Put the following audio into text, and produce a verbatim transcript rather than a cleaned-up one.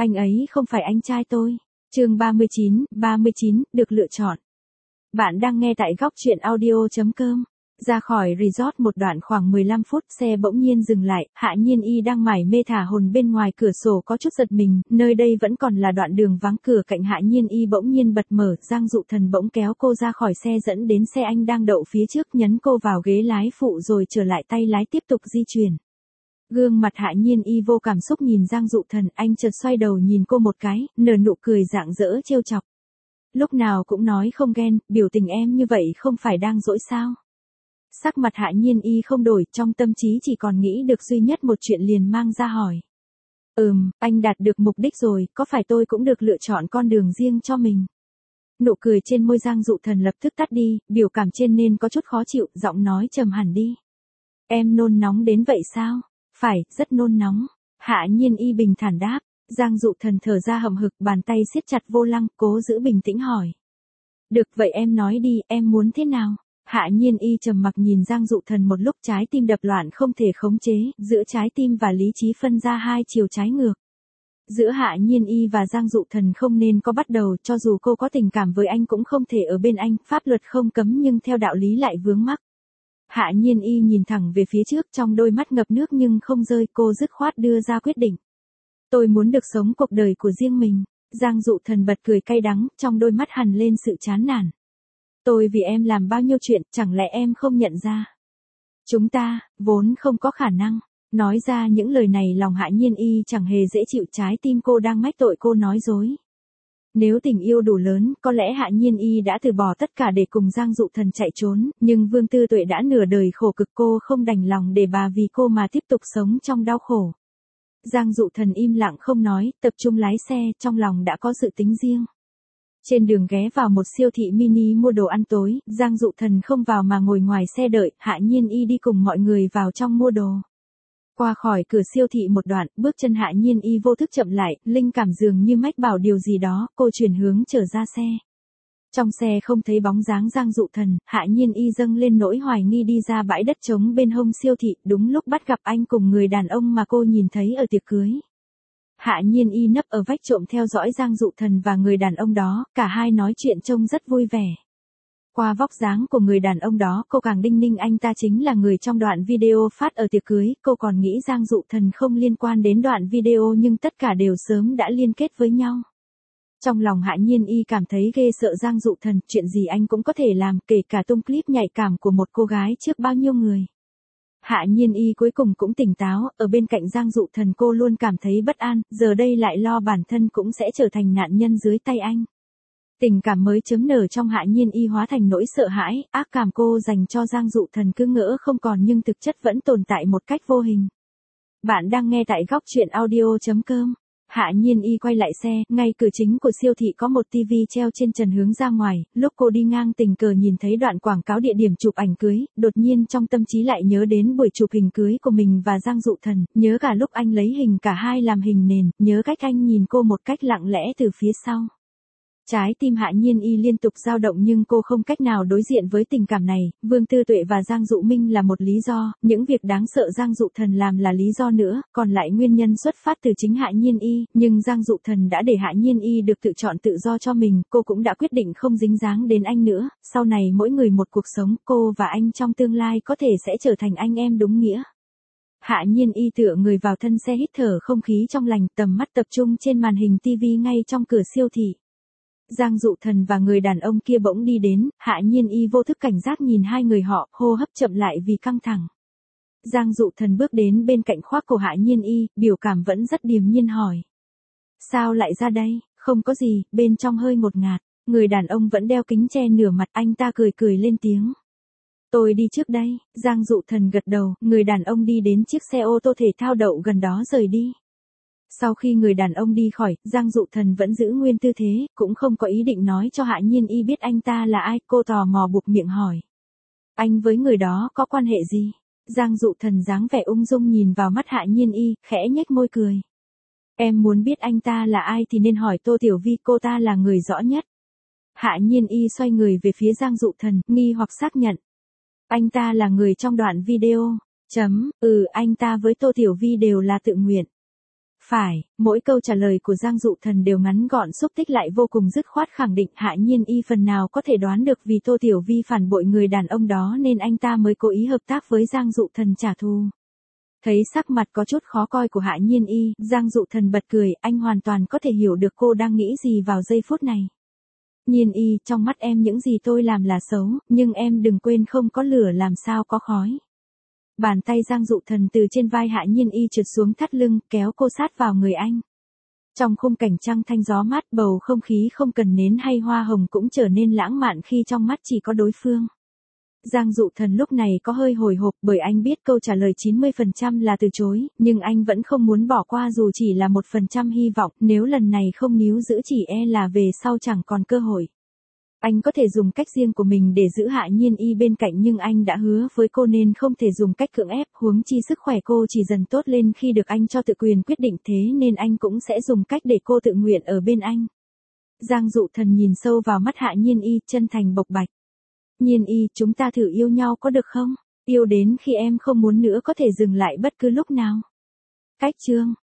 Anh ấy không phải anh trai tôi. Chương ba mươi chín, ba mươi chín, được lựa chọn. Bạn đang nghe tại góc truyện audio chấm com. Ra khỏi resort một đoạn khoảng mười lăm phút, xe bỗng nhiên dừng lại, Hạ Nhiên Y đang mải mê thả hồn bên ngoài cửa sổ có chút giật mình, nơi đây vẫn còn là đoạn đường vắng, cửa cạnh Hạ Nhiên Y bỗng nhiên bật mở, Giang Dụ Thần bỗng kéo cô ra khỏi xe dẫn đến xe anh đang đậu phía trước, nhấn cô vào ghế lái phụ rồi trở lại tay lái tiếp tục di chuyển. Gương mặt Hạ Nhiên Y vô cảm xúc nhìn Giang Dụ Thần, anh chợt xoay đầu nhìn cô một cái, nở nụ cười rạng rỡ trêu chọc. Lúc nào cũng nói không ghen, biểu tình em như vậy không phải đang dỗi sao? Sắc mặt Hạ Nhiên Y không đổi, trong tâm trí chỉ còn nghĩ được duy nhất một chuyện liền mang ra hỏi. Ừm, anh đạt được mục đích rồi, có phải tôi cũng được lựa chọn con đường riêng cho mình? Nụ cười trên môi Giang Dụ Thần lập tức tắt đi, biểu cảm trên nên có chút khó chịu, giọng nói trầm hẳn đi. Em nôn nóng đến vậy sao? Phải, rất nôn nóng. Hạ Nhiên Y bình thản đáp. Giang Dụ Thần thở ra hậm hực, bàn tay siết chặt vô lăng, cố giữ bình tĩnh hỏi. Được vậy em nói đi, em muốn thế nào? Hạ Nhiên Y trầm mặc nhìn Giang Dụ Thần một lúc, trái tim đập loạn không thể khống chế, giữa trái tim và lý trí phân ra hai chiều trái ngược. Giữa Hạ Nhiên Y và Giang Dụ Thần không nên có bắt đầu, cho dù cô có tình cảm với anh cũng không thể ở bên anh, pháp luật không cấm nhưng theo đạo lý lại vướng mắc. Hạ Nhiên Y nhìn thẳng về phía trước, trong đôi mắt ngập nước nhưng không rơi, cô dứt khoát đưa ra quyết định. Tôi muốn được sống cuộc đời của riêng mình. Giang Dụ Thần bật cười cay đắng, trong đôi mắt hằn lên sự chán nản. Tôi vì em làm bao nhiêu chuyện, chẳng lẽ em không nhận ra? Chúng ta, vốn không có khả năng. Nói ra những lời này lòng Hạ Nhiên Y chẳng hề dễ chịu, trái tim cô đang mách tội cô nói dối. Nếu tình yêu đủ lớn, có lẽ Hạ Nhiên Y đã từ bỏ tất cả để cùng Giang Dụ Thần chạy trốn, nhưng Vương Tư Tuệ đã nửa đời khổ cực, cô không đành lòng để bà vì cô mà tiếp tục sống trong đau khổ. Giang Dụ Thần im lặng không nói, tập trung lái xe, trong lòng đã có dự tính riêng. Trên đường ghé vào một siêu thị mini mua đồ ăn tối, Giang Dụ Thần không vào mà ngồi ngoài xe đợi, Hạ Nhiên Y đi cùng mọi người vào trong mua đồ. Qua khỏi cửa siêu thị một đoạn, bước chân Hạ Nhiên Y vô thức chậm lại, linh cảm dường như mách bảo điều gì đó, cô chuyển hướng trở ra xe. Trong xe không thấy bóng dáng Giang Dụ Thần, Hạ Nhiên Y dâng lên nỗi hoài nghi đi ra bãi đất trống bên hông siêu thị, đúng lúc bắt gặp anh cùng người đàn ông mà cô nhìn thấy ở tiệc cưới. Hạ Nhiên Y nấp ở vách trộm theo dõi Giang Dụ Thần và người đàn ông đó, cả hai nói chuyện trông rất vui vẻ. Qua vóc dáng của người đàn ông đó, cô càng đinh ninh anh ta chính là người trong đoạn video phát ở tiệc cưới, cô còn nghĩ Giang Dụ Thần không liên quan đến đoạn video nhưng tất cả đều sớm đã liên kết với nhau. Trong lòng Hạ Nhiên Y cảm thấy ghê sợ Giang Dụ Thần, chuyện gì anh cũng có thể làm, kể cả tung clip nhạy cảm của một cô gái trước bao nhiêu người. Hạ Nhiên Y cuối cùng cũng tỉnh táo, ở bên cạnh Giang Dụ Thần cô luôn cảm thấy bất an, giờ đây lại lo bản thân cũng sẽ trở thành nạn nhân dưới tay anh. Tình cảm mới chớm nở trong Hạ Nhiên Y hóa thành nỗi sợ hãi, ác cảm cô dành cho Giang Dụ Thần cứ ngỡ không còn nhưng thực chất vẫn tồn tại một cách vô hình. Bạn đang nghe tại góc truyện audio chấm com. Hạ Nhiên Y quay lại xe, ngay cửa chính của siêu thị có một tivi treo trên trần hướng ra ngoài, lúc cô đi ngang tình cờ nhìn thấy đoạn quảng cáo địa điểm chụp ảnh cưới, đột nhiên trong tâm trí lại nhớ đến buổi chụp hình cưới của mình và Giang Dụ Thần, nhớ cả lúc anh lấy hình cả hai làm hình nền, nhớ cách anh nhìn cô một cách lặng lẽ từ phía sau. Trái tim Hạ Nhiên Y liên tục dao động nhưng cô không cách nào đối diện với tình cảm này, Vương Tư Tuệ và Giang Dụ Minh là một lý do, những việc đáng sợ Giang Dụ Thần làm là lý do nữa, còn lại nguyên nhân xuất phát từ chính Hạ Nhiên Y, nhưng Giang Dụ Thần đã để Hạ Nhiên Y được tự chọn tự do cho mình, cô cũng đã quyết định không dính dáng đến anh nữa, sau này mỗi người một cuộc sống, cô và anh trong tương lai có thể sẽ trở thành anh em đúng nghĩa. Hạ Nhiên Y tựa người vào thân xe hít thở không khí trong lành, tầm mắt tập trung trên màn hình tivi ngay trong cửa siêu thị. Giang Dụ Thần và người đàn ông kia bỗng đi đến, Hạ Nhiên Y vô thức cảnh giác nhìn hai người họ, hô hấp chậm lại vì căng thẳng. Giang Dụ Thần bước đến bên cạnh khoác cổ Hạ Nhiên Y, biểu cảm vẫn rất điềm nhiên hỏi. Sao lại ra đây? Không có gì, bên trong hơi ngột ngạt. Người đàn ông vẫn đeo kính che nửa mặt, anh ta cười cười lên tiếng. Tôi đi trước đây. Giang Dụ Thần gật đầu, người đàn ông đi đến chiếc xe ô tô thể thao đậu gần đó rời đi. Sau khi người đàn ông đi khỏi, Giang Dụ Thần vẫn giữ nguyên tư thế, cũng không có ý định nói cho Hạ Nhiên Y biết anh ta là ai, cô tò mò buộc miệng hỏi. Anh với người đó có quan hệ gì? Giang Dụ Thần dáng vẻ ung dung nhìn vào mắt Hạ Nhiên Y, khẽ nhếch môi cười. Em muốn biết anh ta là ai thì nên hỏi Tô Tiểu Vi, cô ta là người rõ nhất. Hạ Nhiên Y xoay người về phía Giang Dụ Thần, nghi hoặc xác nhận. Anh ta là người trong đoạn video. Chấm, ừ, anh ta với Tô Tiểu Vi đều là tự nguyện. Phải, mỗi câu trả lời của Giang Dụ Thần đều ngắn gọn xúc tích lại vô cùng dứt khoát khẳng định Hạ Nhiên Y phần nào có thể đoán được vì Tô Tiểu Vi phản bội người đàn ông đó nên anh ta mới cố ý hợp tác với Giang Dụ Thần trả thù. Thấy sắc mặt có chút khó coi của Hạ Nhiên Y, Giang Dụ Thần bật cười, anh hoàn toàn có thể hiểu được cô đang nghĩ gì vào giây phút này. Nhiên Y, trong mắt em những gì tôi làm là xấu, nhưng em đừng quên không có lửa làm sao có khói. Bàn tay Giang Dụ Thần từ trên vai Hạ Nhiên Y trượt xuống thắt lưng, kéo cô sát vào người anh. Trong khung cảnh trăng thanh gió mát, bầu không khí không cần nến hay hoa hồng cũng trở nên lãng mạn khi trong mắt chỉ có đối phương. Giang Dụ Thần lúc này có hơi hồi hộp bởi anh biết câu trả lời chín mươi phần trăm là từ chối, nhưng anh vẫn không muốn bỏ qua dù chỉ là một phần trăm hy vọng, nếu lần này không níu giữ chỉ e là về sau chẳng còn cơ hội. Anh có thể dùng cách riêng của mình để giữ Hạ Nhiên Y bên cạnh nhưng anh đã hứa với cô nên không thể dùng cách cưỡng ép, huống chi sức khỏe cô chỉ dần tốt lên khi được anh cho tự quyền quyết định, thế nên anh cũng sẽ dùng cách để cô tự nguyện ở bên anh. Giang Dụ Thần nhìn sâu vào mắt Hạ Nhiên Y, chân thành bộc bạch. Nhiên Y, chúng ta thử yêu nhau có được không? Yêu đến khi em không muốn nữa có thể dừng lại bất cứ lúc nào. Cách chương